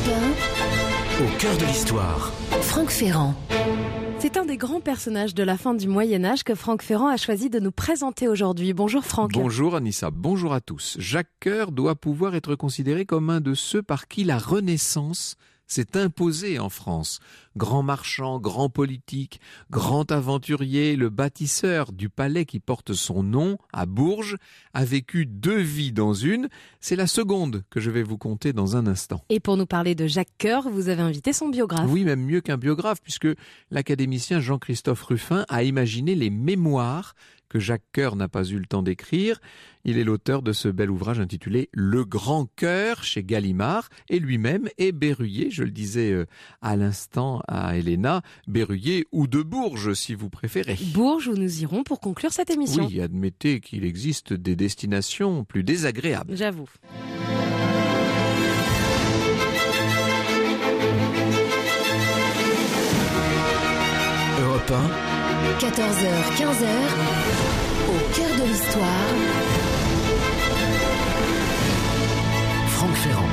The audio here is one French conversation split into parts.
Au cœur de l'histoire. Franck Ferrand. C'est un des grands personnages de la fin du Moyen-Âge que Franck Ferrand a choisi de nous présenter aujourd'hui. Bonjour Franck. Bonjour Anissa, bonjour à tous. Jacques Coeur doit pouvoir être considéré comme un de ceux par qui la Renaissance s'est imposée en France. Grand marchand, grand politique, grand aventurier, le bâtisseur du palais qui porte son nom à Bourges a vécu 2 vies dans une. C'est la seconde que je vais vous conter dans un instant. Et pour nous parler de Jacques Coeur, vous avez invité son biographe. Oui, même mieux qu'un biographe, puisque l'académicien Jean-Christophe Ruffin a imaginé les mémoires que Jacques Coeur n'a pas eu le temps d'écrire. Il est l'auteur de ce bel ouvrage intitulé « Le Grand Coeur » chez Gallimard, et lui-même est berruyer, je le disais à l'instant à Helena, berruyer ou de Bourges si vous préférez. Bourges où nous irons pour conclure cette émission. Oui, admettez qu'il existe des destinations plus désagréables. J'avoue. Europe 1, 14h, 15h, au cœur de l'histoire. Franck Ferrand.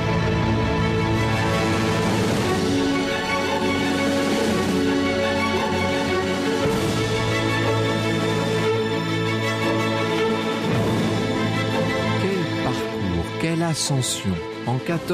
Quel parcours, quelle ascension. En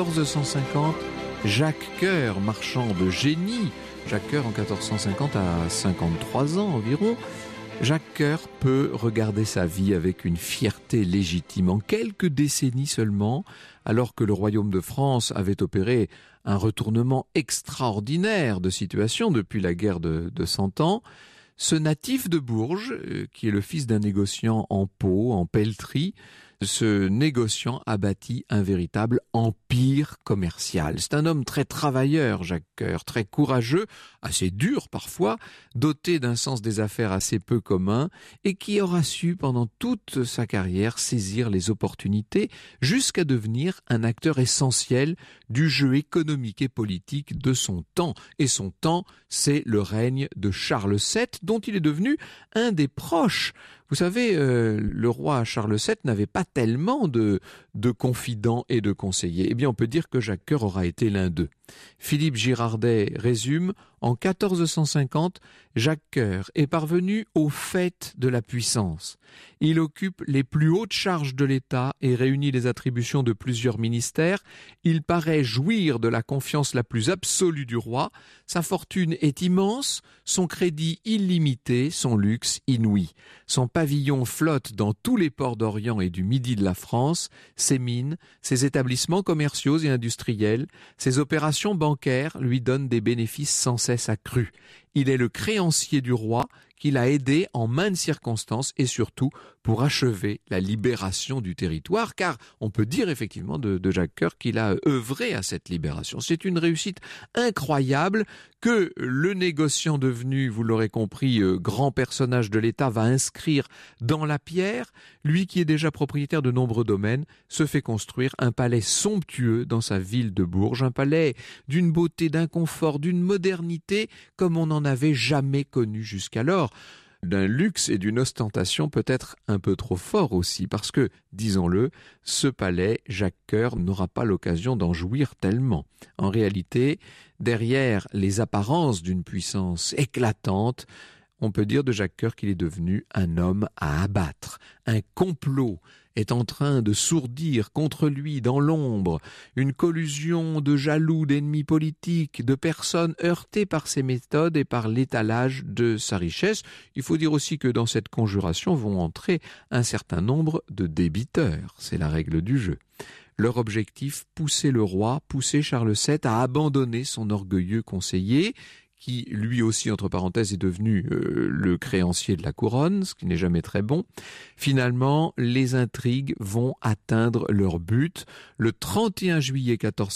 1450, Jacques Coeur, marchand de génie, Jacques Coeur en 1450 a 53 ans environ, Jacques Coeur peut regarder sa vie avec une fierté légitime. En quelques décennies seulement, alors que le royaume de France avait opéré un retournement extraordinaire de situation depuis la guerre de 100 ans, ce natif de Bourges, qui est le fils d'un négociant en peau, en pelleterie, ce négociant a bâti un véritable empire commercial. C'est un homme très travailleur, Jacques Coeur, très courageux, assez dur parfois, doté d'un sens des affaires assez peu commun et qui aura su pendant toute sa carrière saisir les opportunités jusqu'à devenir un acteur essentiel du jeu économique et politique de son temps. Et son temps, c'est le règne de Charles VII, dont il est devenu un des proches. Vous savez, le roi Charles VII n'avait pas tellement de confidents et de conseillers. Eh bien, on peut dire que Jacques Coeur aura été l'un d'eux. Philippe Girardet résume, en 1450, Jacques Coeur est parvenu au faîte de la puissance. Il occupe les plus hautes charges de l'État et réunit les attributions de plusieurs ministères. Il paraît jouir de la confiance la plus absolue du roi. Sa fortune est immense, son crédit illimité, son luxe inouï. Son pavillon flotte dans tous les ports d'Orient et du Midi de la France. Ses mines, ses établissements commerciaux et industriels, ses opérations bancaires lui donnent des bénéfices sans cesse accrus. Il est le créancier du roi qui l'a aidé en maintes circonstances et surtout pour achever la libération du territoire, car on peut dire effectivement de Jacques Coeur qu'il a œuvré à cette libération. C'est une réussite incroyable que le négociant devenu, vous l'aurez compris, grand personnage de l'État va inscrire dans la pierre. Lui qui est déjà propriétaire de nombreux domaines se fait construire un palais somptueux dans sa ville de Bourges, un palais d'une beauté, d'un confort, d'une modernité comme on n'en avait jamais connu jusqu'alors. D'un luxe et d'une ostentation peut-être un peu trop fort aussi, parce que, disons-le, ce palais, Jacques Coeur n'aura pas l'occasion d'en jouir tellement. En réalité, derrière les apparences d'une puissance éclatante, on peut dire de Jacques Coeur qu'il est devenu un homme à abattre. Un complot est en train de sourdir contre lui dans l'ombre, une collusion de jaloux, d'ennemis politiques, de personnes heurtées par ses méthodes et par l'étalage de sa richesse. Il faut dire aussi que dans cette conjuration vont entrer un certain nombre de débiteurs. C'est la règle du jeu. Leur objectif, pousser le roi, pousser Charles VII à abandonner son orgueilleux conseiller, qui lui aussi, entre parenthèses, est devenu le créancier de la couronne, ce qui n'est jamais très bon. Finalement, les intrigues vont atteindre leur but. Le 31 juillet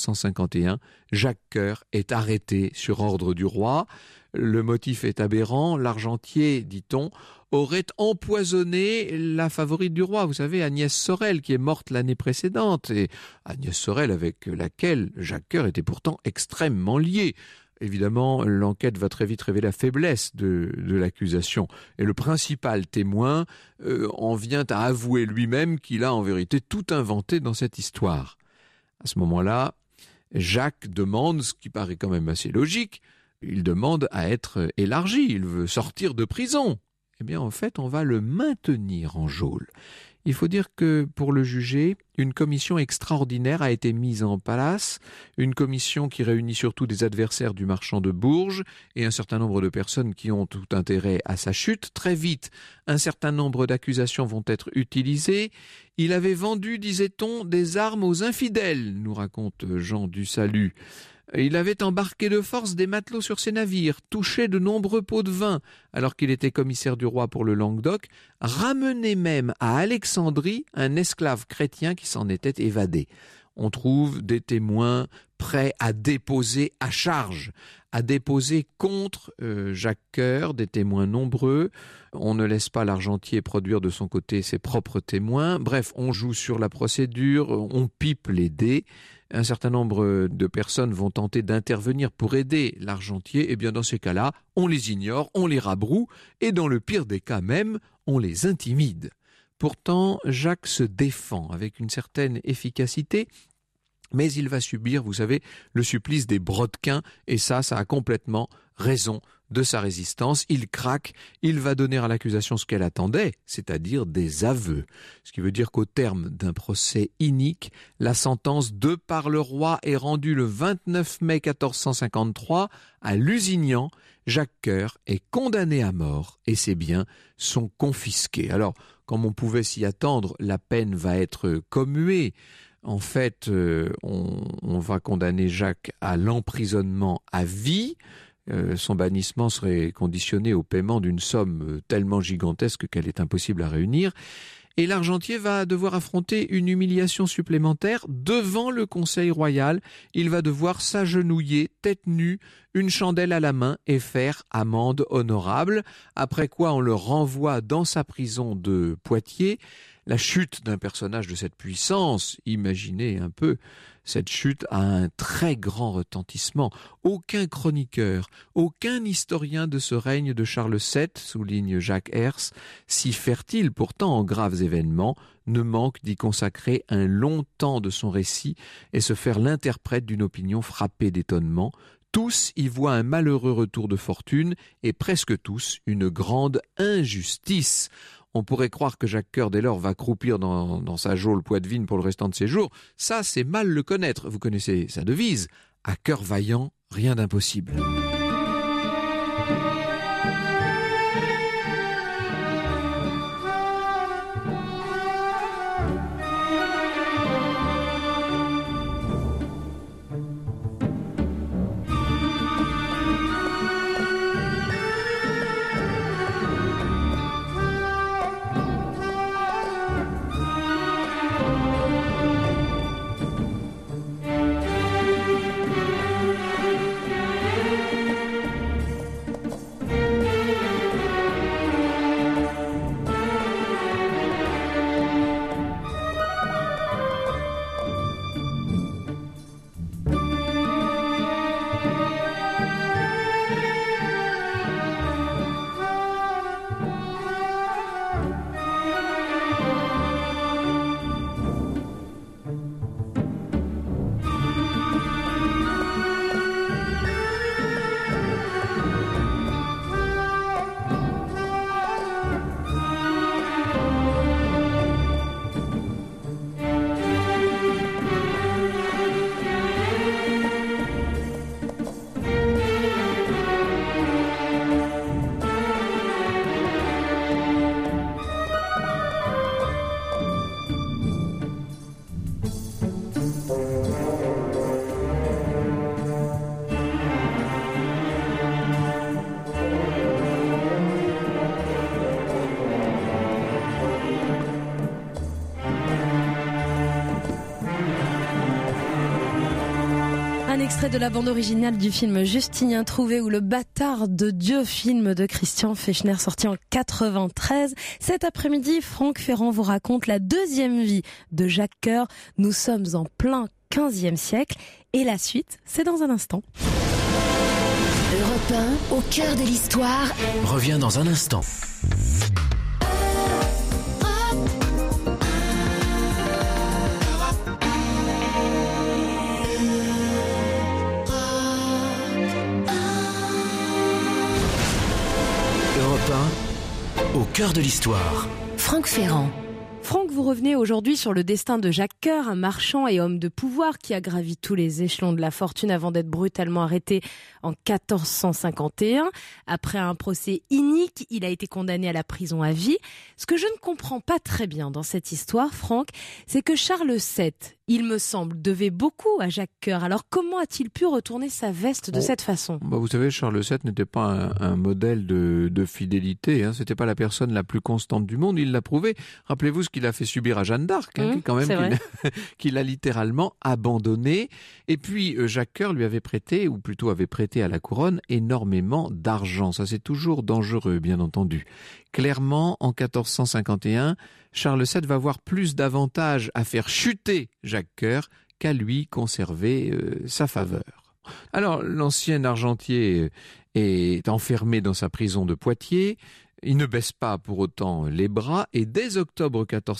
1451, Jacques Coeur est arrêté sur ordre du roi. Le motif est aberrant. L'argentier, dit-on, aurait empoisonné la favorite du roi. Vous savez, Agnès Sorel, qui est morte l'année précédente. Et Agnès Sorel, avec laquelle Jacques Coeur était pourtant extrêmement lié. Évidemment, l'enquête va très vite révéler la faiblesse de l'accusation. Et le principal témoin en vient à avouer lui-même qu'il a en vérité tout inventé dans cette histoire. À ce moment-là, Jacques demande, ce qui paraît quand même assez logique, il demande à être élargi, il veut sortir de prison. Eh bien, en fait, on va le maintenir en geôle. Il faut dire que pour le juger, une commission extraordinaire a été mise en place, une commission qui réunit surtout des adversaires du marchand de Bourges et un certain nombre de personnes qui ont tout intérêt à sa chute. Très vite, un certain nombre d'accusations vont être utilisées. Il avait vendu, disait-on, des armes aux infidèles, nous raconte Jean du Salut. Il avait embarqué de force des matelots sur ses navires, touché de nombreux pots de vin, alors qu'il était commissaire du roi pour le Languedoc, ramené même à Alexandrie un esclave chrétien qui s'en était évadé. On trouve des témoins prêts à déposer à charge, à déposer contre Jacques Coeur, des témoins nombreux. On ne laisse pas l'argentier produire de son côté ses propres témoins. Bref, on joue sur la procédure, on pipe les dés. Un certain nombre de personnes vont tenter d'intervenir pour aider l'argentier. Et bien dans ces cas-là, on les ignore, on les rabroue et dans le pire des cas même, on les intimide. Pourtant, Jacques se défend avec une certaine efficacité, mais il va subir, vous savez, le supplice des brodequins, et ça a complètement raison de sa résistance. Il craque, il va donner à l'accusation ce qu'elle attendait, c'est-à-dire des aveux. Ce qui veut dire qu'au terme d'un procès inique, la sentence de par le roi est rendue le 29 mai 1453 à Lusignan. Jacques Coeur est condamné à mort et ses biens sont confisqués. Alors, comme on pouvait s'y attendre, la peine va être commuée. En fait, on va condamner Jacques à l'emprisonnement à vie. Son bannissement serait conditionné au paiement d'une somme tellement gigantesque qu'elle est impossible à réunir. Et l'argentier va devoir affronter une humiliation supplémentaire devant le Conseil royal. Il va devoir s'agenouiller, tête nue, une chandelle à la main et faire amende honorable. Après quoi, on le renvoie dans sa prison de Poitiers. La chute d'un personnage de cette puissance, imaginez un peu, cette chute a un très grand retentissement. Aucun chroniqueur, aucun historien de ce règne de Charles VII, souligne Jacques Herse, si fertile pourtant en graves événements, ne manque d'y consacrer un long temps de son récit et se faire l'interprète d'une opinion frappée d'étonnement. Tous y voient un malheureux retour de fortune et presque tous une grande injustice. On pourrait croire que Jacques Coeur, dès lors, va croupir dans sa geôle poitevine pour le restant de ses jours. Ça, c'est mal le connaître. Vous connaissez sa devise. À cœur vaillant, rien d'impossible. Un extrait de la bande originale du film Justinien Trouvé ou Le Bâtard de Dieu, film de Christian Fechner sorti en 93. Cet après-midi, Franck Ferrand vous raconte la deuxième vie de Jacques Coeur. Nous sommes en plein 15e siècle et la suite, c'est dans un instant. Europe 1, au cœur de l'histoire. Revient dans un instant. cœur de l'histoire. Franck Ferrand. Franck, vous revenez aujourd'hui sur le destin de Jacques Coeur, un marchand et homme de pouvoir qui a gravi tous les échelons de la fortune avant d'être brutalement arrêté en 1451. Après un procès inique, il a été condamné à la prison à vie. Ce que je ne comprends pas très bien dans cette histoire, Franck, c'est que Charles VII, il me semble, devait beaucoup à Jacques Coeur. Alors comment a-t-il pu retourner sa veste de cette façon ? Vous savez, Charles VII n'était pas un modèle de fidélité. C'était pas la personne la plus constante du monde. Il l'a prouvé. Rappelez-vous ce qu'il a fait subir à Jeanne d'Arc, qu'il a littéralement abandonné. Et puis Jacques Coeur lui avait prêté, ou plutôt avait prêté à la couronne, énormément d'argent. Ça, c'est toujours dangereux, bien entendu. Clairement, en 1451, Charles VII va avoir plus d'avantages à faire chuter Jacques Coeur qu'à lui conserver sa faveur. Alors, l'ancien argentier est enfermé dans sa prison de Poitiers. Il ne baisse pas pour autant les bras et dès octobre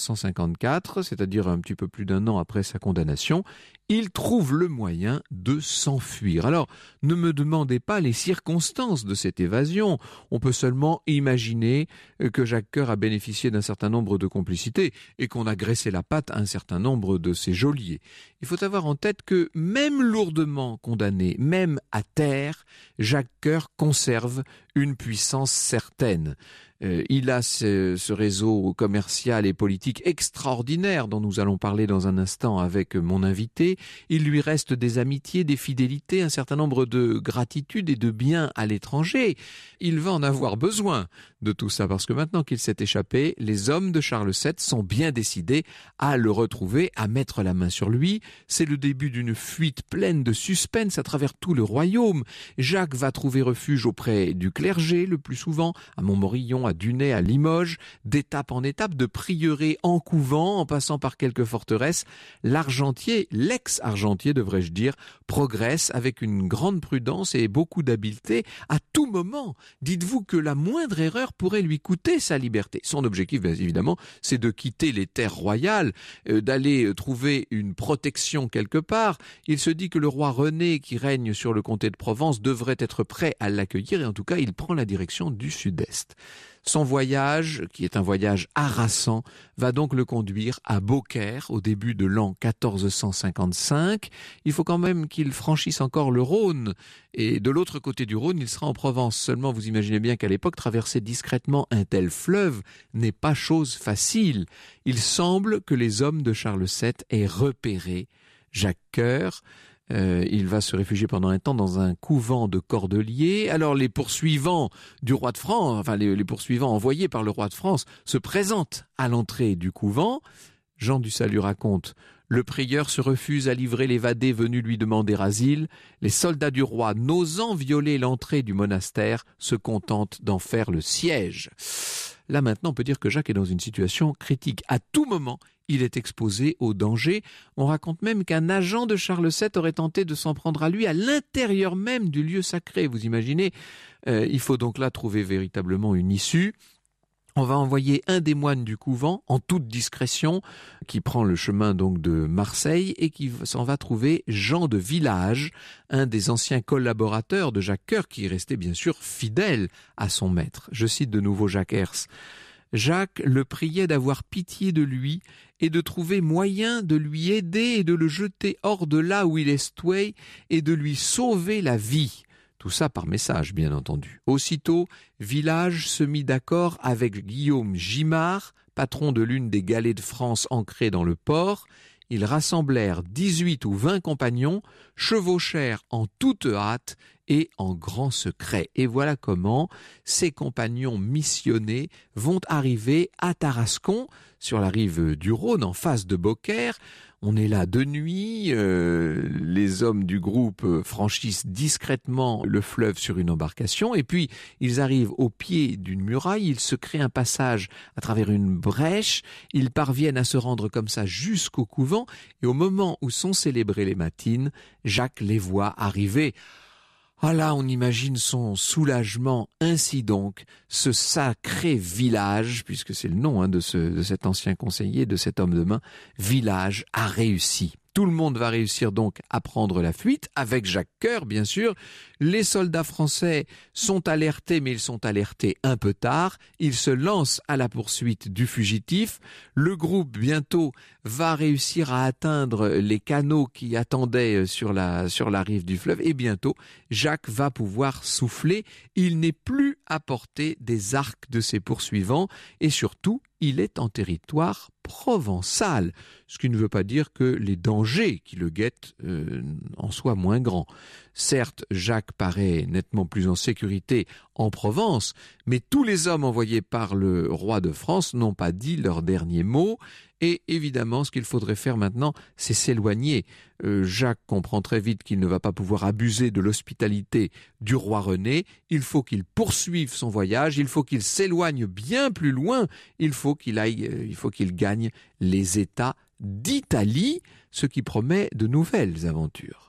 1454, c'est-à-dire un petit peu plus d'un an après sa condamnation, il trouve le moyen de s'enfuir. Alors, ne me demandez pas les circonstances de cette évasion. On peut seulement imaginer que Jacques Coeur a bénéficié d'un certain nombre de complicités et qu'on a graissé la patte à un certain nombre de ses geôliers. Il faut avoir en tête que même lourdement condamné, même à terre, Jacques Coeur conserve une puissance certaine. Il a ce réseau commercial et politique extraordinaire dont nous allons parler dans un instant avec mon invité. Il lui reste des amitiés, des fidélités, un certain nombre de gratitudes et de biens à l'étranger. Il va en avoir besoin de tout ça parce que maintenant qu'il s'est échappé, les hommes de Charles VII sont bien décidés à le retrouver, à mettre la main sur lui. C'est le début d'une fuite pleine de suspense à travers tout le royaume. Jacques va trouver refuge auprès du clergé le plus souvent, à Montmorillon, à Dunay, à Limoges, d'étape en étape, de prieuré en couvent, en passant par quelques forteresses. L'argentier, l'ex-argentier devrais-je dire, progresse avec une grande prudence et beaucoup d'habileté à tout moment. Dites-vous que la moindre erreur pourrait lui coûter sa liberté. Son objectif, bien évidemment, c'est de quitter les terres royales, d'aller trouver une protection quelque part. Il se dit que le roi René, qui règne sur le comté de Provence, devrait être prêt à l'accueillir et en tout cas, il prend la direction du sud-est. Son voyage, qui est un voyage harassant, va donc le conduire à Beaucaire au début de l'an 1455. Il faut quand même qu'il franchisse encore le Rhône. Et de l'autre côté du Rhône, il sera en Provence. Seulement, vous imaginez bien qu'à l'époque, traverser discrètement un tel fleuve n'est pas chose facile. Il semble que les hommes de Charles VII aient repéré Jacques Coeur. Il va se réfugier pendant un temps dans un couvent de Cordeliers. Alors les poursuivants du roi de France, les poursuivants envoyés par le roi de France se présentent à l'entrée du couvent. Jean du Salut raconte: le prieur se refuse à livrer l'évadé venu lui demander asile. Les soldats du roi, n'osant violer l'entrée du monastère, se contentent d'en faire le siège. Là maintenant, on peut dire que Jacques est dans une situation critique. À tout moment, il est exposé au danger. On raconte même qu'un agent de Charles VII aurait tenté de s'en prendre à lui à l'intérieur même du lieu sacré. Vous imaginez, il faut donc là trouver véritablement une issue. On va envoyer un des moines du couvent, en toute discrétion, qui prend le chemin donc de Marseille et qui s'en va trouver Jean de Village, un des anciens collaborateurs de Jacques Coeur, qui restait bien sûr fidèle à son maître. Je cite de nouveau Jacques Herse. Jacques le priait d'avoir pitié de lui et de trouver moyen de lui aider et de le jeter hors de là où il estouait et de lui sauver la vie. Tout ça par message, bien entendu. Aussitôt, Village se mit d'accord avec Guillaume Gimard, patron de l'une des galées de France ancrées dans le port. Ils rassemblèrent 18 ou 20 compagnons, chevauchèrent en toute hâte et en grand secret. Et voilà comment ces compagnons missionnés vont arriver à Tarascon, sur la rive du Rhône, en face de Beaucaire. On est là de nuit, les hommes du groupe franchissent discrètement le fleuve sur une embarcation et puis ils arrivent au pied d'une muraille, ils se créent un passage à travers une brèche, ils parviennent à se rendre comme ça jusqu'au couvent et au moment où sont célébrées les matines, Jacques les voit arriver. Ah là, on imagine son soulagement. Ainsi donc, ce sacré village, puisque c'est le nom de cet ancien conseiller, de cet homme de main, Village a réussi. Tout le monde va réussir donc à prendre la fuite, avec Jacques Coeur, bien sûr. Les soldats français sont alertés, mais ils sont alertés un peu tard. Ils se lancent à la poursuite du fugitif. Le groupe, bientôt, va réussir à atteindre les canaux qui attendaient sur la rive du fleuve. Et bientôt, Jacques va pouvoir souffler. Il n'est plus à portée des arcs de ses poursuivants. Et surtout, il est en territoire provençal, ce qui ne veut pas dire que les dangers qui le guettent en soient moins grands. Certes, Jacques paraît nettement plus en sécurité en Provence, mais tous les hommes envoyés par le roi de France n'ont pas dit leur dernier mot. Et évidemment, ce qu'il faudrait faire maintenant, c'est s'éloigner. Jacques comprend très vite qu'il ne va pas pouvoir abuser de l'hospitalité du roi René. Il faut qu'il poursuive son voyage, il faut qu'il s'éloigne bien plus loin. Il faut qu'il gagne les États d'Italie, ce qui promet de nouvelles aventures.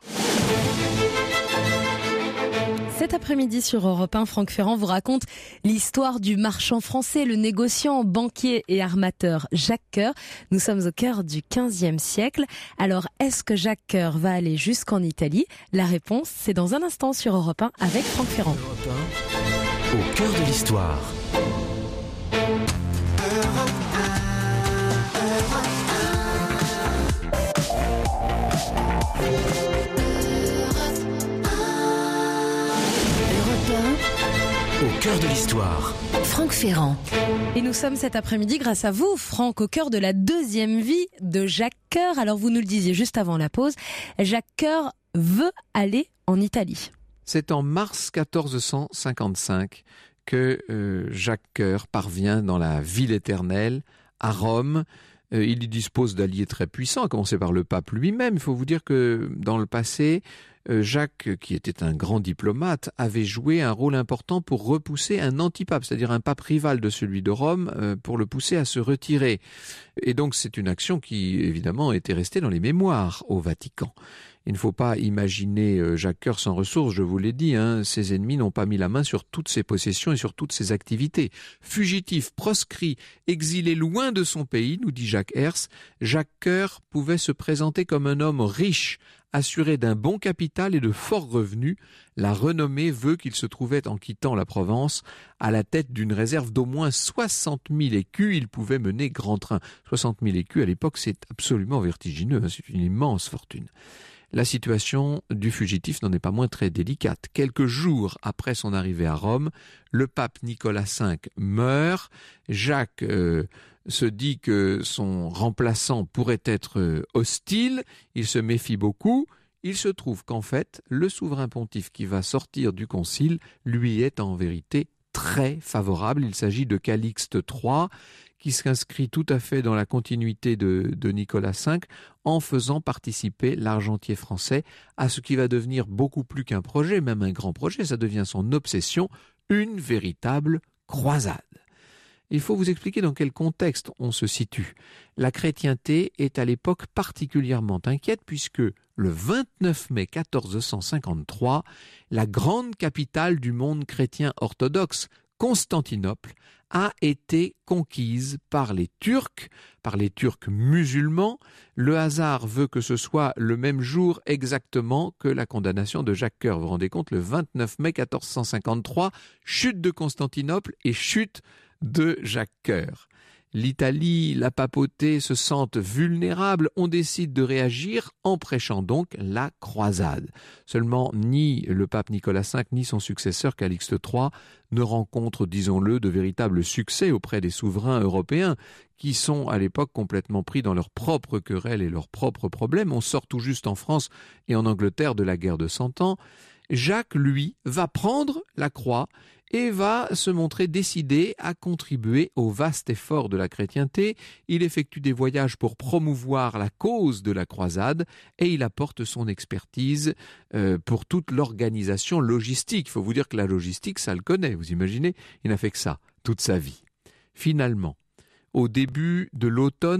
Cet après-midi sur Europe 1, Franck Ferrand vous raconte l'histoire du marchand français, le négociant, banquier et armateur Jacques Coeur. Nous sommes au cœur du XVe siècle. Alors, est-ce que Jacques Coeur va aller jusqu'en Italie? La réponse, c'est dans un instant sur Europe 1 avec Franck Ferrand. Europe 1, au cœur de l'histoire. Au cœur de l'histoire. Franck Ferrand. Et nous sommes cet après-midi grâce à vous, Franck, au cœur de la deuxième vie de Jacques Coeur. Alors vous nous le disiez juste avant la pause, Jacques Coeur veut aller en Italie. C'est en mars 1455 que Jacques Coeur parvient dans la ville éternelle, à Rome. Il y dispose d'alliés très puissants, à commencer par le pape lui-même. Il faut vous dire que dans le passé, Jacques, qui était un grand diplomate, avait joué un rôle important pour repousser un antipape, c'est-à-dire un pape rival de celui de Rome, pour le pousser à se retirer. Et donc c'est une action qui, évidemment, était restée dans les mémoires au Vatican. Il ne faut pas imaginer Jacques Coeur sans ressources, je vous l'ai dit, ses ennemis n'ont pas mis la main sur toutes ses possessions et sur toutes ses activités. Fugitif, proscrit, exilé loin de son pays, nous dit Jacques Herse, Jacques Coeur pouvait se présenter comme un homme riche, assuré d'un bon capital et de forts revenus. La renommée veut qu'il se trouvait en quittant la Provence à la tête d'une réserve d'au moins 60 000 écus. Il pouvait mener grand train. 60 000 écus à l'époque, c'est absolument vertigineux, c'est une immense fortune. La situation du fugitif n'en est pas moins très délicate. Quelques jours après son arrivée à Rome, le pape Nicolas V meurt. Jacques se dit que son remplaçant pourrait être hostile. Il se méfie beaucoup. Il se trouve qu'en fait, le souverain pontife qui va sortir du concile lui est en vérité très favorable. Il s'agit de Calixte III, qui s'inscrit tout à fait dans la continuité de Nicolas V en faisant participer l'argentier français à ce qui va devenir beaucoup plus qu'un projet, même un grand projet, ça devient son obsession, une véritable croisade. Il faut vous expliquer dans quel contexte on se situe. La chrétienté est à l'époque particulièrement inquiète puisque le 29 mai 1453, la grande capitale du monde chrétien orthodoxe, Constantinople, a été conquise par les Turcs musulmans. Le hasard veut que ce soit le même jour exactement que la condamnation de Jacques Coeur. Vous vous rendez compte, le 29 mai 1453, chute de Constantinople et chute de Jacques Coeur. L'Italie, la papauté se sentent vulnérables, on décide de réagir en prêchant donc la croisade. Seulement, ni le pape Nicolas V, ni son successeur Calixte III ne rencontrent, disons-le, de véritables succès auprès des souverains européens qui sont à l'époque complètement pris dans leurs propres querelles et leurs propres problèmes. On sort tout juste en France et en Angleterre de la guerre de 100 ans. Jacques, lui, va prendre la croix et va se montrer décidé à contribuer au vaste effort de la chrétienté. Il effectue des voyages pour promouvoir la cause de la croisade et il apporte son expertise pour toute l'organisation logistique. Il faut vous dire que la logistique, ça le connaît, vous imaginez, il n'a fait que ça toute sa vie. Finalement, au début de l'automne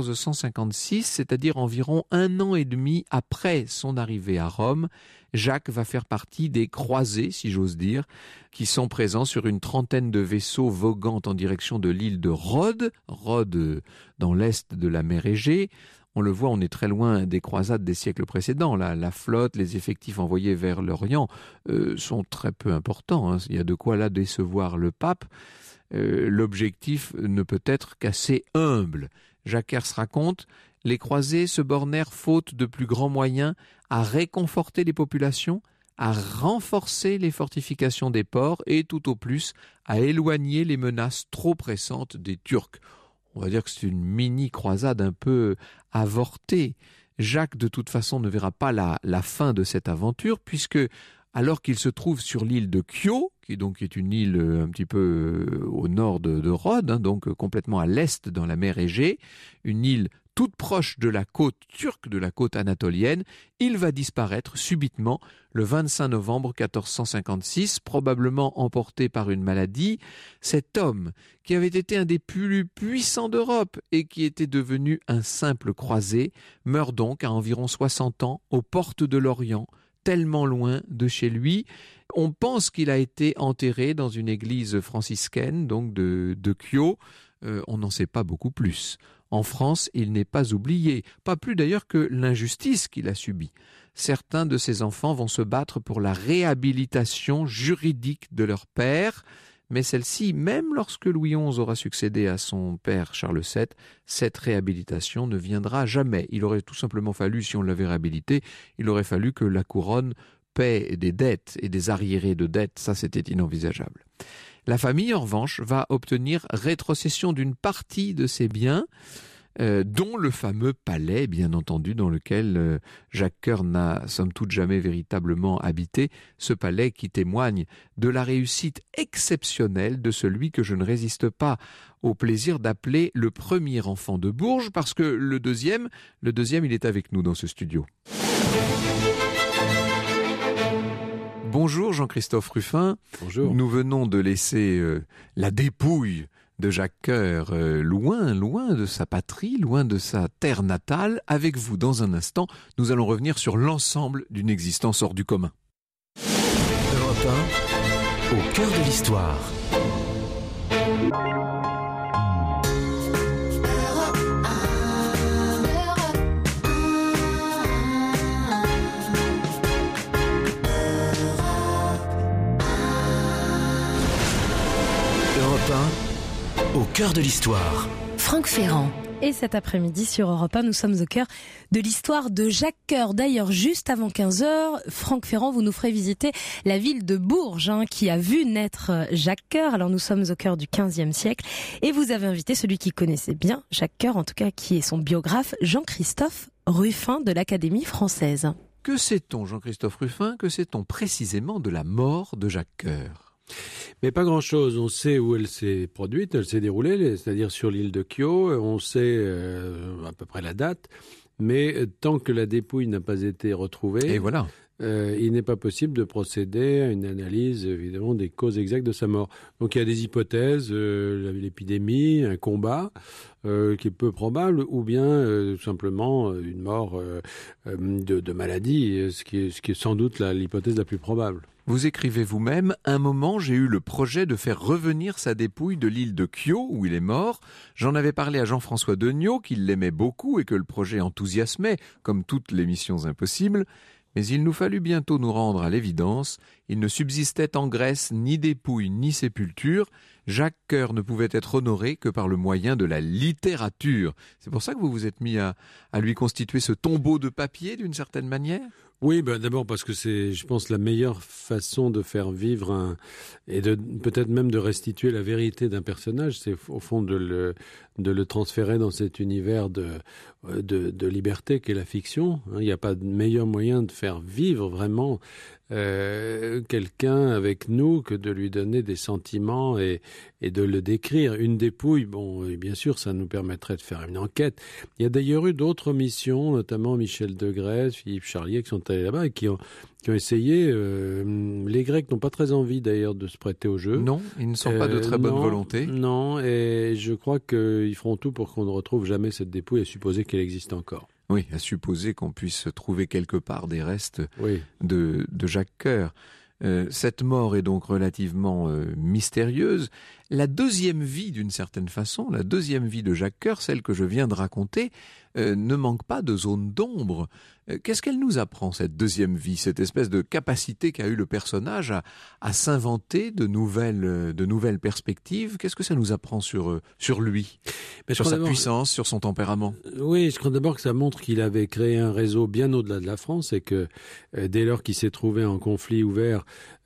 1456, c'est-à-dire environ 1 an et demi après son arrivée à Rome, Jacques va faire partie des croisés, si j'ose dire, qui sont présents sur une trentaine de vaisseaux voguant en direction de l'île de Rhodes, dans l'est de la mer Égée. On le voit, on est très loin des croisades des siècles précédents. La flotte, les effectifs envoyés vers l'Orient sont très peu importants. Il y a de quoi là décevoir le pape. L'objectif ne peut être qu'assez humble. Jacques Hers raconte: les croisés se bornèrent, faute de plus grands moyens, à réconforter les populations, à renforcer les fortifications des ports et tout au plus à éloigner les menaces trop pressantes des Turcs. On va dire que c'est une mini-croisade un peu avortée. Jacques, de toute façon, ne verra pas la fin de cette aventure, puisque, alors qu'il se trouve sur l'île de Kio, qui donc est une île un petit peu au nord de Rhodes, donc complètement à l'est dans la mer Égée, une île toute proche de la côte turque, de la côte anatolienne, il va disparaître subitement le 25 novembre 1456, probablement emporté par une maladie. Cet homme, qui avait été un des plus puissants d'Europe et qui était devenu un simple croisé, meurt donc à environ 60 ans aux portes de l'Orient, tellement loin de chez lui. On pense qu'il a été enterré dans une église franciscaine, donc de Kio. On n'en sait pas beaucoup plus. En France, il n'est pas oublié, pas plus d'ailleurs que l'injustice qu'il a subie. Certains de ses enfants vont se battre pour la réhabilitation juridique de leur père, mais celle-ci, même lorsque Louis XI aura succédé à son père Charles VII, cette réhabilitation ne viendra jamais. Il aurait tout simplement fallu, si on l'avait réhabilité, il aurait fallu que la couronne paie des dettes et des arriérés de dettes, ça c'était inenvisageable. La famille, en revanche, va obtenir rétrocession d'une partie de ses biens, dont le fameux palais, bien entendu, dans lequel Jacques Coeur n'a somme toute jamais véritablement habité, ce palais qui témoigne de la réussite exceptionnelle de celui que je ne résiste pas au plaisir d'appeler le premier enfant de Bourges, parce que le deuxième, il est avec nous dans ce studio. Bonjour Jean-Christophe Ruffin. Bonjour. Nous venons de laisser la dépouille de Jacques Coeur loin de sa patrie, loin de sa terre natale. Avec vous, dans un instant, nous allons revenir sur l'ensemble d'une existence hors du commun. Europe 1, au cœur de l'histoire. Au cœur de l'histoire. Franck Ferrand. Et cet après-midi sur Europe 1, nous sommes au cœur de l'histoire de Jacques Coeur. D'ailleurs, juste avant 15h, Franck Ferrand, vous nous ferez visiter la ville de Bourges, qui a vu naître Jacques Coeur. Alors nous sommes au cœur du XVe siècle et vous avez invité celui qui connaissait bien Jacques Coeur, en tout cas qui est son biographe, Jean-Christophe Ruffin de l'Académie française. Que sait-on, Jean-Christophe Ruffin, que sait-on précisément de la mort de Jacques Coeur ? Mais pas grand-chose. On sait où elle s'est produite, elle s'est déroulée, c'est-à-dire sur l'île de Kio. On sait à peu près la date, mais tant que la dépouille n'a pas été retrouvée, et voilà. Il n'est pas possible de procéder à une analyse, évidemment, des causes exactes de sa mort. Donc il y a des hypothèses, l'épidémie, un combat, qui est peu probable, ou bien tout simplement une mort de maladie, ce qui est sans doute l'hypothèse la plus probable. Vous écrivez vous-même: un moment, j'ai eu le projet de faire revenir sa dépouille de l'île de Kio, où il est mort. J'en avais parlé à Jean-François Degnaud, qui l'aimait beaucoup et que le projet enthousiasmait, comme toutes les missions impossibles. Mais il nous fallut bientôt nous rendre à l'évidence. Il ne subsistait en Grèce ni dépouille ni sépulture. Jacques Coeur ne pouvait être honoré que par le moyen de la littérature. C'est pour ça que vous vous êtes mis à lui constituer ce tombeau de papier, d'une certaine manière ? Oui, d'abord parce que c'est, je pense, la meilleure façon de faire vivre et de peut-être même de restituer la vérité d'un personnage, c'est au fond de le transférer dans cet univers de liberté qu'est la fiction. Il n'y a pas de meilleur moyen de faire vivre vraiment quelqu'un avec nous que de lui donner des sentiments et de le décrire. Une dépouille, bien sûr, ça nous permettrait de faire une enquête. Il y a d'ailleurs eu d'autres missions, notamment Michel Degrèze, Philippe Charlier, qui sont allés là-bas et qui ont essayé. Les Grecs n'ont pas très envie d'ailleurs de se prêter au jeu. Non, ils ne sont pas de très bonne volonté. Non, et je crois qu'ils feront tout pour qu'on ne retrouve jamais cette dépouille, à supposer qu'elle existe encore. Oui, à supposer qu'on puisse trouver quelque part des restes oui. de Jacques Coeur. Cette mort est donc relativement mystérieuse. La deuxième vie, d'une certaine façon, la deuxième vie de Jacques Coeur, celle que je viens de raconter, ne manque pas de zone d'ombre. Qu'est-ce qu'elle nous apprend, cette deuxième vie, cette espèce de capacité qu'a eu le personnage à s'inventer de nouvelles perspectives? Qu'est-ce que ça nous apprend sur lui, sur sa puissance, sur son tempérament? Oui, je crois d'abord que ça montre qu'il avait créé un réseau bien au-delà de la France et que dès lors qu'il s'est trouvé en conflit ouvert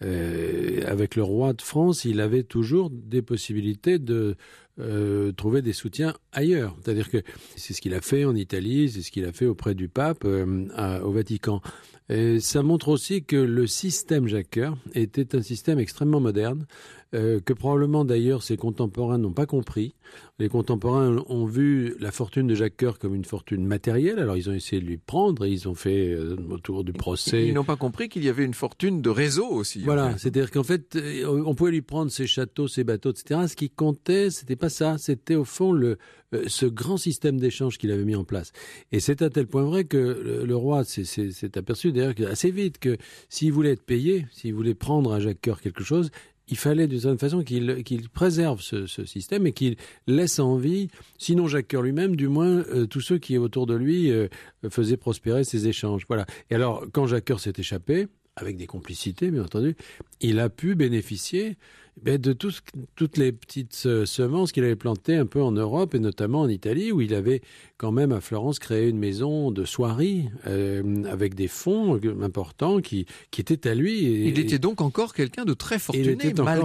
avec le roi de France, il avait toujours des possibilités de trouver des soutiens ailleurs. C'est-à-dire que c'est ce qu'il a fait en Italie, c'est ce qu'il a fait auprès du pape au Vatican. Et ça montre aussi que le système Jacques Coeur était un système extrêmement moderne, que probablement d'ailleurs ses contemporains n'ont pas compris. Les contemporains ont vu la fortune de Jacques Coeur comme une fortune matérielle, alors ils ont essayé de lui prendre et ils ont fait autour du procès. Ils n'ont pas compris qu'il y avait une fortune de réseau aussi. Voilà, en fait. c'est-à-dire qu'en fait, on pouvait lui prendre ses châteaux, ses bateaux, etc. Ce qui comptait, c'était pas ça, c'était au fond ce grand système d'échange qu'il avait mis en place. Et c'est à tel point vrai que le roi s'est aperçu d'ailleurs assez vite que s'il voulait être payé, s'il voulait prendre à Jacques Coeur quelque chose, il fallait d'une certaine façon qu'il préserve ce système et qu'il laisse en vie, sinon Jacques Coeur lui-même, du moins tous ceux qui autour de lui faisaient prospérer ces échanges. Voilà. Et alors, quand Jacques Coeur s'est échappé, avec des complicités bien entendu, il a pu bénéficier de toutes les petites semences qu'il avait plantées un peu en Europe et notamment en Italie, où il avait quand même à Florence créé une maison de soierie avec des fonds importants qui étaient à lui. Il était donc encore quelqu'un de très fortuné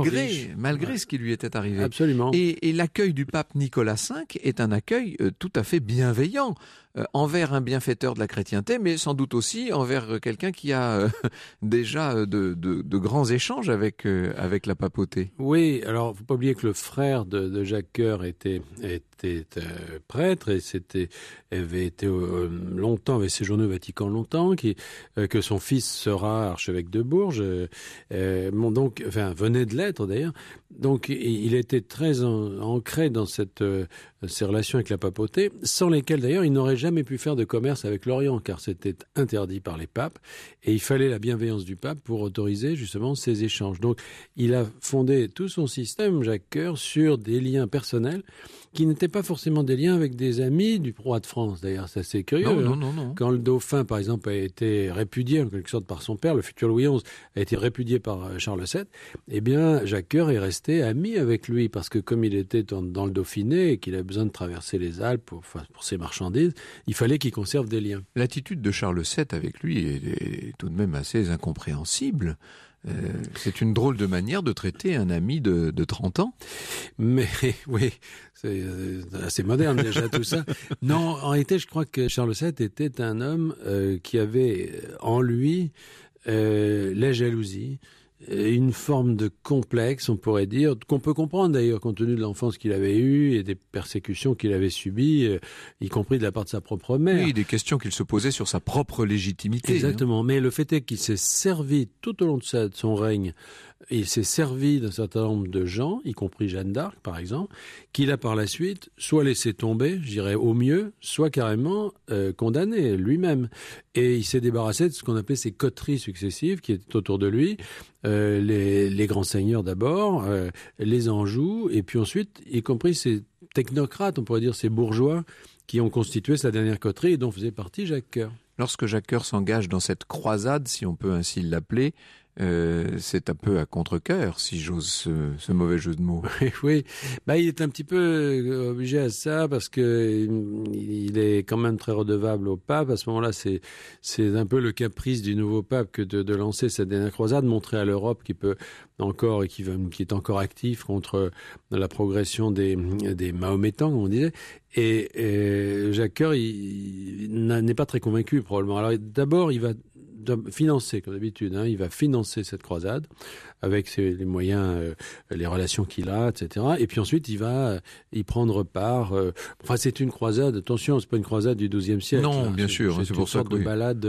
malgré ce qui lui était arrivé. Absolument. Et l'accueil du pape Nicolas V est un accueil tout à fait bienveillant envers un bienfaiteur de la chrétienté, mais sans doute aussi envers quelqu'un qui a déjà de grands échanges avec la papauté. Oui, alors faut pas oublier que le frère de Jacques Coeur était prêtre et avait été longtemps, avait séjourné au Vatican longtemps, que son fils sera archevêque de Bourges, venait de l'être d'ailleurs. Donc il était très ancré dans ces relations avec la papauté, sans lesquelles d'ailleurs il n'aurait jamais pu faire de commerce avec l'Orient, car c'était interdit par les papes, et il fallait la bienveillance du pape pour autoriser justement ces échanges. Donc il a fondé tout son système, Jacques Coeur, sur des liens personnels qui n'étaient pas forcément des liens avec des amis du roi de France. D'ailleurs, c'est assez curieux. Non. Quand le dauphin, par exemple, a été répudié en quelque sorte par son père, le futur Louis XI a été répudié par Charles VII, eh bien, Jacques Coeur est resté ami avec lui, parce que comme il était dans le Dauphiné et qu'il a besoin de traverser les Alpes pour ses marchandises, il fallait qu'il conserve des liens. L'attitude de Charles VII avec lui est tout de même assez incompréhensible. C'est une drôle de manière de traiter un ami de 30 ans. Mais oui, c'est assez moderne déjà tout ça. Non, en réalité, je crois que Charles VII était un homme qui avait en lui la jalousie, une forme de complexe, on pourrait dire, qu'on peut comprendre d'ailleurs compte tenu de l'enfance qu'il avait eue et des persécutions qu'il avait subies, y compris de la part de sa propre mère. Oui, des questions qu'il se posait sur sa propre légitimité. Exactement, mais le fait est qu'il s'est servi tout au long de son règne, il s'est servi d'un certain nombre de gens, y compris Jeanne d'Arc par exemple, qu'il a par la suite soit laissé tomber, je dirais au mieux, soit carrément condamné lui-même. Et il s'est débarrassé de ce qu'on appelait ces coteries successives qui étaient autour de lui, les grands seigneurs d'abord, les Anjou, et puis ensuite, y compris ces technocrates, on pourrait dire ces bourgeois, qui ont constitué sa dernière coterie et dont faisait partie Jacques Coeur. Lorsque Jacques Coeur s'engage dans cette croisade, si on peut ainsi l'appeler, c'est un peu à contre-cœur, si j'ose ce mauvais jeu de mots. Oui, il est un petit peu obligé à ça parce que il est quand même très redevable au pape. À ce moment-là, c'est un peu le caprice du nouveau pape que de lancer cette dernière croisade, montrer à l'Europe qui peut encore et qui est encore actif contre la progression des Mahométans, comme on disait. Et Jacques Coeur, il n'est pas très convaincu probablement. Alors d'abord, il va financer, comme d'habitude, il va financer cette croisade avec les moyens, les relations qu'il a, etc. Et puis ensuite, il va y prendre part. C'est une croisade, attention, c'est pas une croisade du XIIe siècle. Non, bien sûr, c'est pour ça que de balade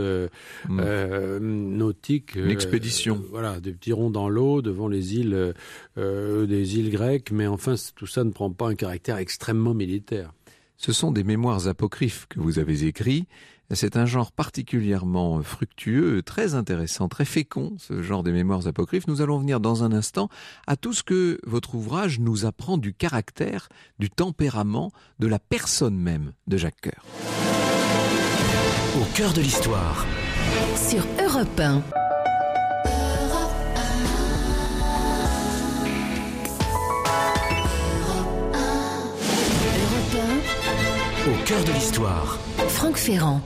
nautique. Une expédition. Des petits ronds dans l'eau devant les îles, des îles grecques, mais enfin, tout ça ne prend pas un caractère extrêmement militaire. Ce sont des mémoires apocryphes que vous avez écrits. C'est un genre particulièrement fructueux, très intéressant, très fécond, ce genre des mémoires apocryphes. Nous allons venir dans un instant à tout ce que votre ouvrage nous apprend du caractère, du tempérament, de la personne même de Jacques Coeur. Au cœur de l'histoire. Sur Europe 1. Au cœur de l'histoire. Franck Ferrand.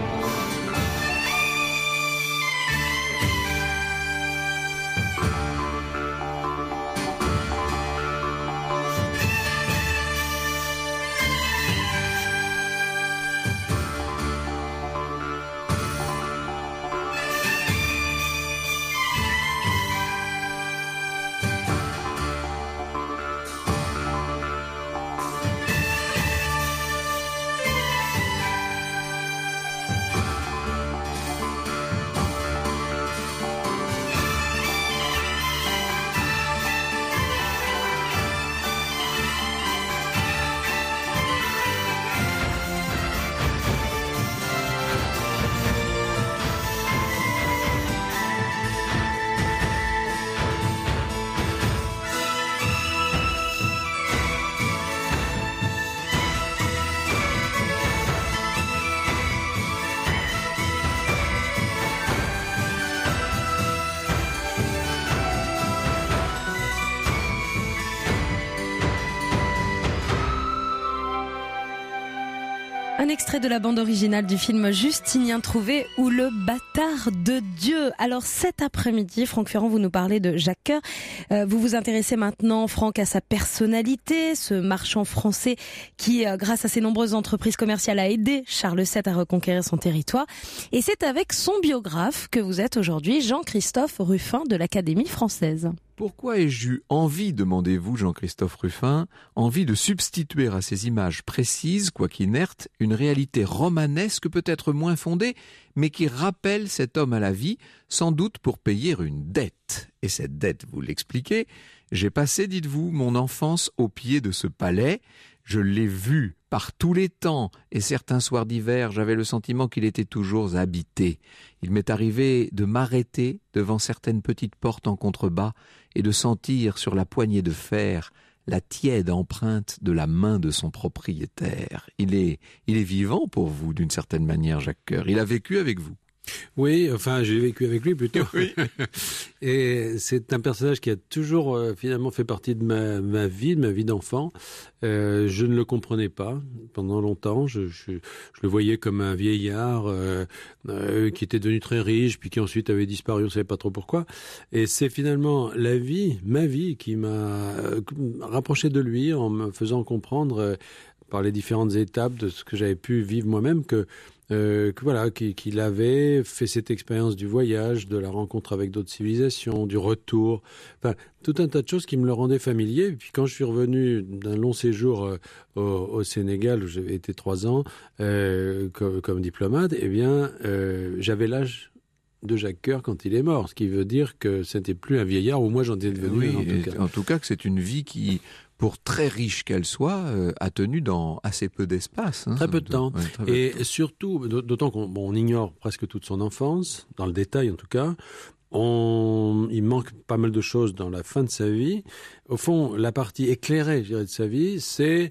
Un extrait de la bande originale du film Justinien Trouvé ou Le bâtard de Dieu. Alors cet après-midi, Franck Ferrand, vous nous parlez de Jacques Coeur. Vous vous intéressez maintenant, Franck, à sa personnalité, ce marchand français qui, grâce à ses nombreuses entreprises commerciales, a aidé Charles VII à reconquérir son territoire. Et c'est avec son biographe que vous êtes aujourd'hui, Jean-Christophe Rufin de l'Académie française. Pourquoi ai-je eu envie, demandez-vous, Jean-Christophe Rufin, envie de substituer à ces images précises, quoiqu'inertes, une réalité romanesque peut-être moins fondée, mais qui rappelle cet homme à la vie, sans doute pour payer une dette. Et cette dette, vous l'expliquez, j'ai passé, dites-vous, mon enfance au pied de ce palais. Je l'ai vu par tous les temps, et certains soirs d'hiver, j'avais le sentiment qu'il était toujours habité. Il m'est arrivé de m'arrêter devant certaines petites portes en contrebas et de sentir sur la poignée de fer la tiède empreinte de la main de son propriétaire. Il est vivant pour vous, d'une certaine manière, Jacques Coeur. Il a vécu avec vous. Oui, enfin, j'ai vécu avec lui plutôt. Oui. Et c'est un personnage qui a toujours finalement fait partie de ma vie d'enfant. Je ne le comprenais pas pendant longtemps. Je le voyais comme un vieillard qui était devenu très riche, puis qui ensuite avait disparu, on ne savait pas trop pourquoi. Et c'est finalement ma vie, qui m'a rapproché de lui en me faisant comprendre par les différentes étapes de ce que j'avais pu vivre moi-même qu'il avait fait cette expérience du voyage, de la rencontre avec d'autres civilisations, du retour, enfin tout un tas de choses qui me le rendaient familier. Et puis quand je suis revenu d'un long séjour au Sénégal, où j'avais été 3 ans comme diplomate, j'avais l'âge de Jacques Coeur quand il est mort, ce qui veut dire que ce n'était plus un vieillard, ou moi j'en étais devenu en tout cas que c'est une vie qui, pour très riche qu'elle soit, a tenu dans assez peu d'espace. Très peu de temps. Et surtout, d'autant qu'on ignore presque toute son enfance, dans le détail en tout cas. Il manque pas mal de choses dans la fin de sa vie. Au fond, la partie éclairée, je dirais, de sa vie, c'est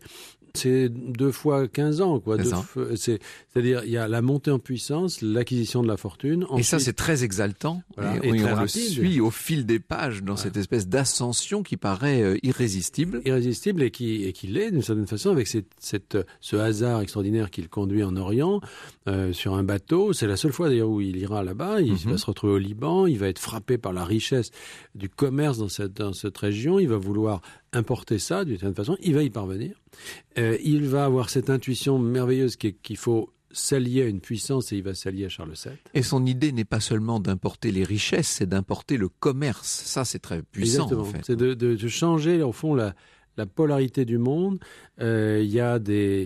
2 fois 15 ans, quoi. C'est-à-dire, il y a la montée en puissance, l'acquisition de la fortune. Ensuite, et ça, c'est très exaltant. Voilà, et très on rapide. le suit au fil des pages dans cette espèce d'ascension qui paraît irrésistible. Irrésistible et qui l'est d'une certaine façon, avec ce hasard extraordinaire qu'il conduit en Orient sur un bateau. C'est la seule fois d'ailleurs où il ira là-bas. Il va se retrouver au Liban. Il va être frappé par la richesse du commerce dans cette région. Il va vouloir importer ça d'une certaine façon. Il va y parvenir. Il va avoir cette intuition merveilleuse qu'il faut s'allier à une puissance, et il va s'allier à Charles VII. Et son idée n'est pas seulement d'importer les richesses, c'est d'importer le commerce. Ça, c'est très puissant. Exactement. En fait. C'est de changer, au fond, la polarité du monde. Il y a des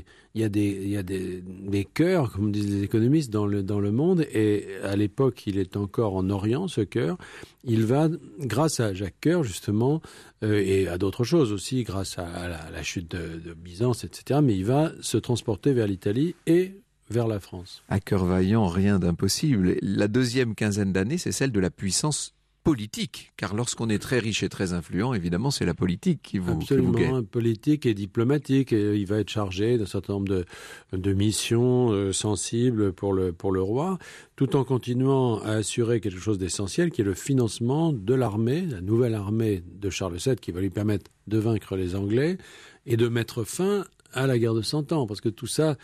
cœurs, comme disent les économistes, dans le monde. Et à l'époque, il est encore en Orient, ce cœur. Il va, grâce à Jacques Coeur, justement, et à d'autres choses aussi, grâce à la chute de Byzance, etc., mais il va se transporter vers l'Italie et vers la France. À cœur vaillant, rien d'impossible. La deuxième quinzaine d'années, c'est celle de la puissance politique, car lorsqu'on est très riche et très influent, évidemment, c'est la politique qui vous guette. Politique et diplomatique. Et il va être chargé d'un certain nombre de missions sensibles pour le roi, tout en continuant à assurer quelque chose d'essentiel, qui est le financement de l'armée, la nouvelle armée de Charles VII, qui va lui permettre de vaincre les Anglais et de mettre fin à la guerre de 100 ans, parce que tout ça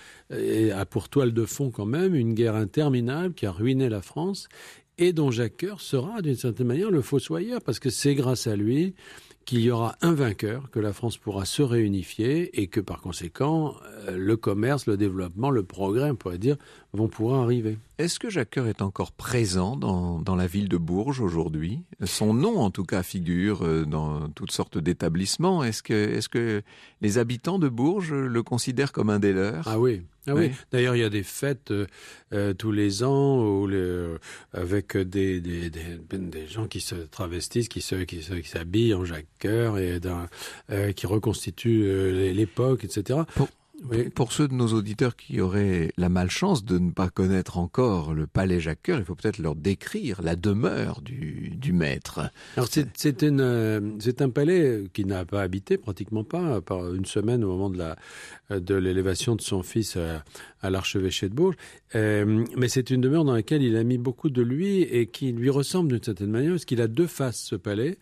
a pour toile de fond quand même une guerre interminable qui a ruiné la France et dont Jacques Coeur sera d'une certaine manière le fossoyeur, parce que c'est grâce à lui qu'il y aura un vainqueur, que la France pourra se réunifier et que par conséquent le commerce, le développement, le progrès, on pourrait dire, vont pouvoir arriver. Est-ce que Jacques Coeur est encore présent dans la ville de Bourges aujourd'hui ? Son nom, en tout cas, figure dans toutes sortes d'établissements. Est-ce que les habitants de Bourges le considèrent comme un des leurs ? Ah oui. Oui. D'ailleurs, il y a des fêtes tous les ans avec des gens qui se travestissent, qui s'habillent en Jacques Coeur et qui reconstituent l'époque, etc. Pour ceux de nos auditeurs qui auraient la malchance de ne pas connaître encore le palais Jacques Coeur, il faut peut-être leur décrire la demeure du maître. Alors c'est un palais qui n'a pas habité pratiquement pas, à part une semaine au moment de l'élévation de son fils à l'archevêché de Bourges. Mais c'est une demeure dans laquelle il a mis beaucoup de lui et qui lui ressemble d'une certaine manière, parce qu'il a deux faces, ce palais.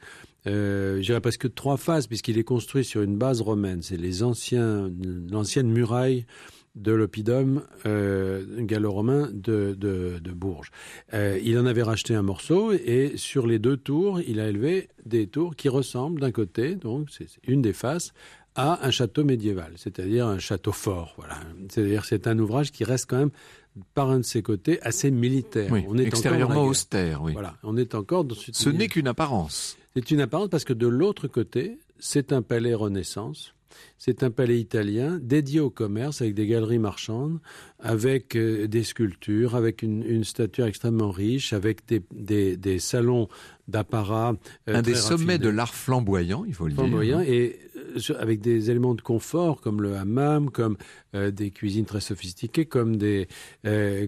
Je dirais presque trois faces, puisqu'il est construit sur une base romaine. C'est l'ancienne muraille de l'oppidum gallo-romain de Bourges. Il en avait racheté un morceau et sur les deux tours, il a élevé des tours qui ressemblent d'un côté, donc c'est une des faces, à un château médiéval, c'est-à-dire un château fort. Voilà. C'est-à-dire c'est un ouvrage qui reste quand même par un de ses côtés assez militaire. Oui, on est extérieurement austère. Oui. Voilà, on est encore dans Ce n'est qu'une apparence. C'est une apparence parce que de l'autre côté, c'est un palais Renaissance. C'est un palais italien dédié au commerce avec des galeries marchandes, avec des sculptures, avec une statuaire extrêmement riche, avec des salons d'apparat un des sommets raffinés. de l'art flamboyant, il faut le dire. Et avec des éléments de confort comme le hammam, comme des cuisines très sophistiquées, comme un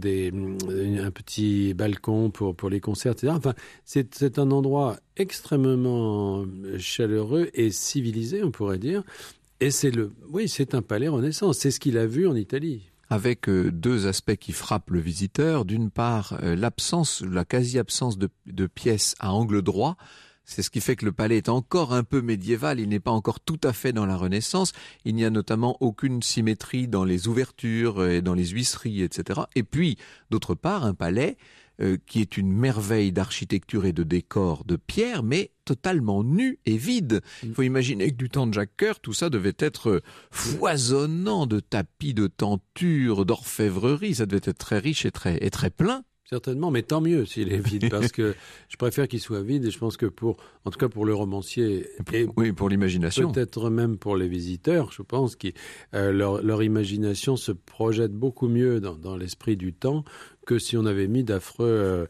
petit balcon pour les concerts, etc. Enfin, c'est un endroit extrêmement chaleureux et civilisé, on pourrait dire. Et c'est un palais Renaissance. C'est ce qu'il a vu en Italie. Avec deux aspects qui frappent le visiteur. D'une part, la quasi-absence de pièces à angle droit. C'est ce qui fait que le palais est encore un peu médiéval, il n'est pas encore tout à fait dans la Renaissance. Il n'y a notamment aucune symétrie dans les ouvertures et dans les huisseries, etc. Et puis, d'autre part, un palais qui est une merveille d'architecture et de décor de pierre, mais totalement nu et vide. Il faut imaginer que du temps de Jacques Coeur, tout ça devait être foisonnant de tapis, de tentures, d'orfèvrerie. Ça devait être très riche et très plein. Certainement, mais tant mieux s'il est vide, parce que je préfère qu'il soit vide, et je pense que en tout cas pour le romancier, et pour l'imagination, peut-être même pour les visiteurs, je pense que leur imagination se projette beaucoup mieux dans l'esprit du temps que si on avait mis d'affreux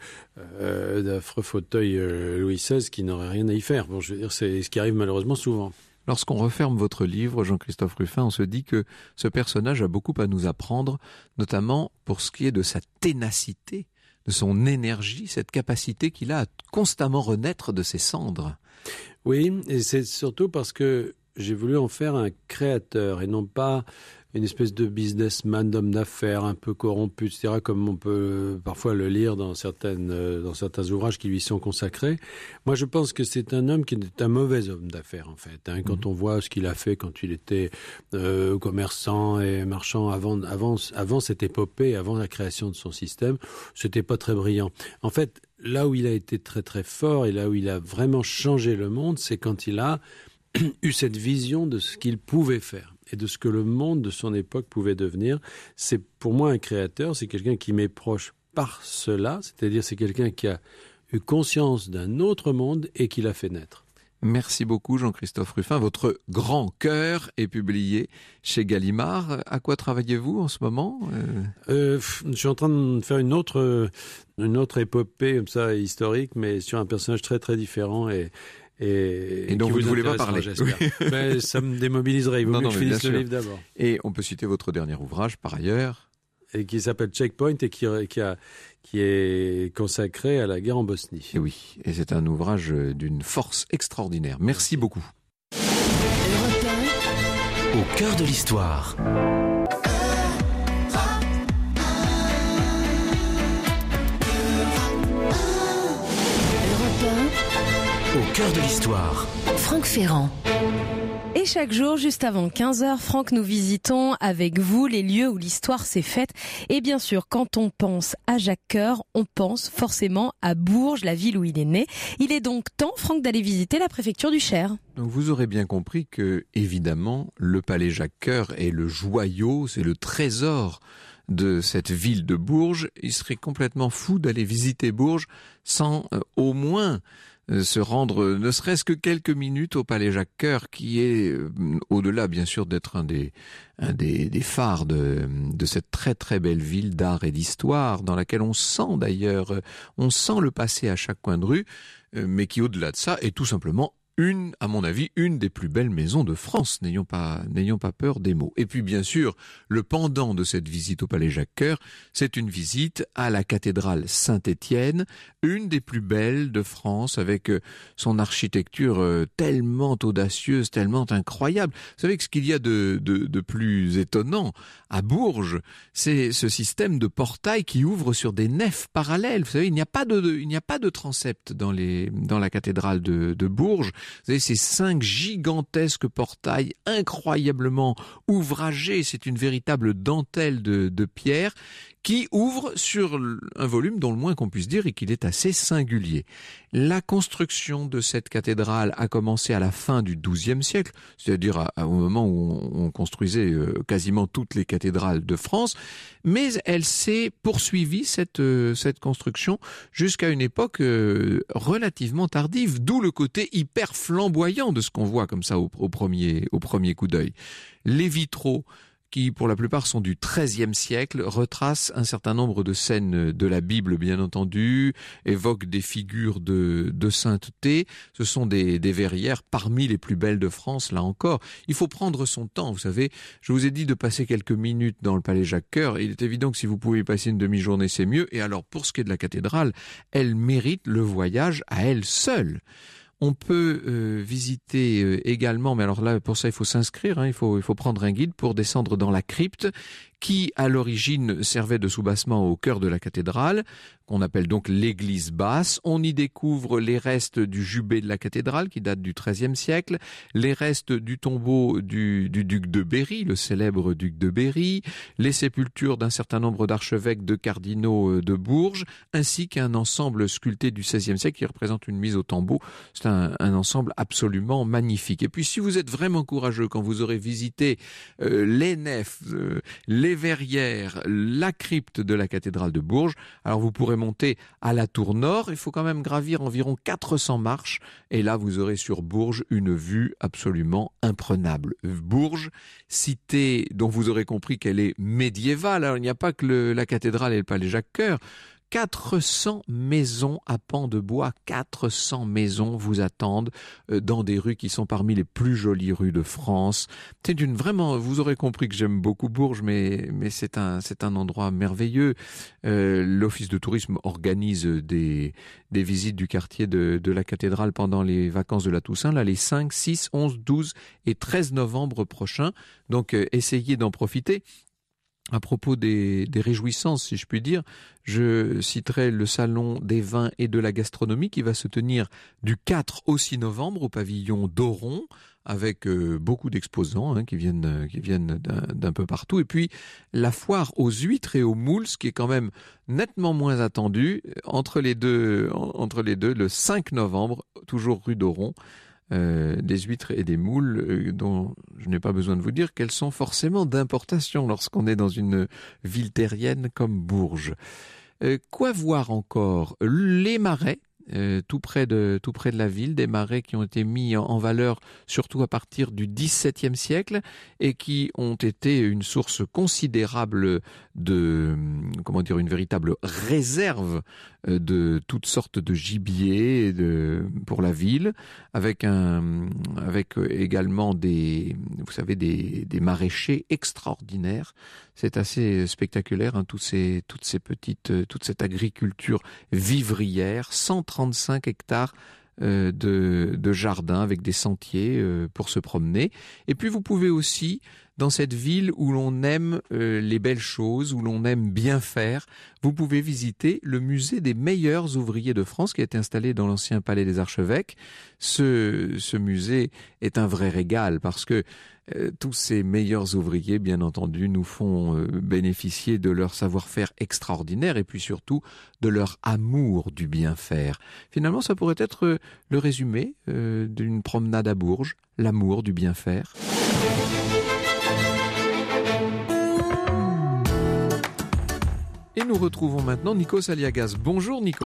fauteuils Louis XVI qui n'auraient rien à y faire. Bon, je veux dire, c'est ce qui arrive malheureusement souvent. Lorsqu'on referme votre livre, Jean-Christophe Ruffin, on se dit que ce personnage a beaucoup à nous apprendre, notamment pour ce qui est de sa ténacité, de son énergie, cette capacité qu'il a à constamment renaître de ses cendres. Oui, et c'est surtout parce que j'ai voulu en faire un créateur et non pas une espèce de businessman, d'homme d'affaires un peu corrompu, etc., comme on peut parfois le lire dans certains ouvrages qui lui sont consacrés. Moi, je pense que c'est un homme qui est un mauvais homme d'affaires, en fait. Quand on voit ce qu'il a fait quand il était commerçant et marchand avant cette épopée, avant la création de son système, c'était pas très brillant. En fait, là où il a été très très fort et là où il a vraiment changé le monde, c'est quand il a eu cette vision de ce qu'il pouvait faire et de ce que le monde de son époque pouvait devenir. C'est pour moi un créateur, c'est quelqu'un qui m'est proche par cela, c'est-à-dire c'est quelqu'un qui a eu conscience d'un autre monde et qui l'a fait naître. Merci beaucoup Jean-Christophe Ruffin. Votre Grand Cœur est publié chez Gallimard. À quoi travaillez-vous en ce moment ? Je suis en train de faire une autre épopée comme ça, historique, mais sur un personnage très très différent et dont vous ne voulez pas parler. J'espère. Mais ça me démobiliserait. Il vaut mieux que je finisse le livre d'abord. Et on peut citer votre dernier ouvrage, par ailleurs. et qui s'appelle Checkpoint et qui est consacré à la guerre en Bosnie. Et oui, et c'est un ouvrage d'une force extraordinaire. Merci beaucoup. Europe 1, Au cœur de l'histoire. Europe 1, Au cœur de l'histoire. Franck Ferrand. Et chaque jour, juste avant 15h, Franck, nous visitons avec vous les lieux où l'histoire s'est faite. Et bien sûr, quand on pense à Jacques Coeur, on pense forcément à Bourges, la ville où il est né. Il est donc temps, Franck, d'aller visiter la préfecture du Cher. Donc vous aurez bien compris que, évidemment, le palais Jacques Coeur est le joyau, c'est le trésor de cette ville de Bourges. Il serait complètement fou d'aller visiter Bourges sans au moins se rendre ne serait-ce que quelques minutes au palais Jacques Coeur, qui est, au-delà bien sûr d'être un des phares de cette très très belle ville d'art et d'histoire, dans laquelle on sent d'ailleurs, on sent le passé à chaque coin de rue, mais qui au-delà de ça est tout simplement à mon avis, une des plus belles maisons de France. N'ayons pas peur des mots. Et puis, bien sûr, le pendant de cette visite au palais Jacques Coeur, c'est une visite à la cathédrale Saint-Étienne, une des plus belles de France, avec son architecture tellement audacieuse, tellement incroyable. Vous savez que ce qu'il y a de plus étonnant à Bourges, c'est ce système de portail qui ouvre sur des nefs parallèles. Vous savez, il n'y a pas de transept dans la cathédrale de Bourges. Vous avez ces 5 gigantesques portails incroyablement ouvragés. C'est une véritable dentelle de pierre qui ouvre sur un volume dont le moins qu'on puisse dire est qu'il est assez singulier. La construction de cette cathédrale a commencé à la fin du XIIe siècle, c'est-à-dire au moment où on construisait quasiment toutes les cathédrales de France, mais elle s'est poursuivie, cette construction, jusqu'à une époque relativement tardive, d'où le côté hyper flamboyant de ce qu'on voit comme ça au premier coup d'œil. Les vitraux, qui pour la plupart sont du XIIIe siècle, retracent un certain nombre de scènes de la Bible, bien entendu, évoquent des figures de sainteté. Ce sont des verrières parmi les plus belles de France, là encore. Il faut prendre son temps, vous savez. Je vous ai dit de passer quelques minutes dans le palais Jacques Coeur. Il est évident que si vous pouvez y passer une demi-journée, c'est mieux. Et alors, pour ce qui est de la cathédrale, elle mérite le voyage à elle seule. On peut visiter également, mais alors là, pour ça, il faut s'inscrire, il faut prendre un guide pour descendre dans la crypte, qui à l'origine servait de soubassement au cœur de la cathédrale, qu'on appelle donc l'église basse. On y découvre les restes du jubé de la cathédrale, qui date du XIIIe siècle, les restes du tombeau du duc de Berry, le célèbre duc de Berry, les sépultures d'un certain nombre d'archevêques, de cardinaux de Bourges, ainsi qu'un ensemble sculpté du XVIe siècle qui représente une mise au tombeau. C'est un ensemble absolument magnifique. Et puis si vous êtes vraiment courageux, quand vous aurez visité les nefs, les verrières, la crypte de la cathédrale de Bourges, alors vous pourrez monter à la tour nord. Il faut quand même gravir environ 400 marches et là vous aurez sur Bourges une vue absolument imprenable. Bourges, cité dont vous aurez compris qu'elle est médiévale. Alors il n'y a pas que la cathédrale et le palais Jacques Coeur. 400 maisons à pans de bois, 400 maisons vous attendent dans des rues qui sont parmi les plus jolies rues de France. C'est vraiment, vous aurez compris que j'aime beaucoup Bourges, mais c'est un endroit merveilleux. L'office de tourisme organise des visites du quartier de la cathédrale pendant les vacances de la Toussaint, là les 5, 6, 11, 12 et 13 novembre prochains. Donc essayez d'en profiter. À propos des réjouissances, si je puis dire, je citerai le salon des vins et de la gastronomie qui va se tenir du 4 au 6 novembre au pavillon d'Oron, avec beaucoup d'exposants qui viennent d'un peu partout. Et puis la foire aux huîtres et aux moules, ce qui est quand même nettement moins attendu, entre les deux le 5 novembre, toujours rue d'Oron. Des huîtres et des moules dont je n'ai pas besoin de vous dire qu'elles sont forcément d'importation lorsqu'on est dans une ville terrienne comme Bourges. Quoi voir encore ? Les marais. tout près de la ville, des marais qui ont été mis en valeur surtout à partir du XVIIe siècle et qui ont été une source considérable de, une véritable réserve de toutes sortes de gibier pour la ville, avec également des maraîchers extraordinaires. C'est assez spectaculaire, hein, toute cette agriculture vivrière, 135 hectares de jardins avec des sentiers pour se promener. Et puis vous pouvez aussi, dans cette ville où l'on aime les belles choses, où l'on aime bien faire, vous pouvez visiter le musée des meilleurs ouvriers de France qui a été installé dans l'ancien palais des archevêques. Ce musée est un vrai régal parce que tous ces meilleurs ouvriers, bien entendu, nous font bénéficier de leur savoir-faire extraordinaire et puis surtout de leur amour du bien faire. Finalement, ça pourrait être le résumé d'une promenade à Bourges, l'amour du bien faire. Et nous retrouvons maintenant Nikos Aliagas. Bonjour Nikos.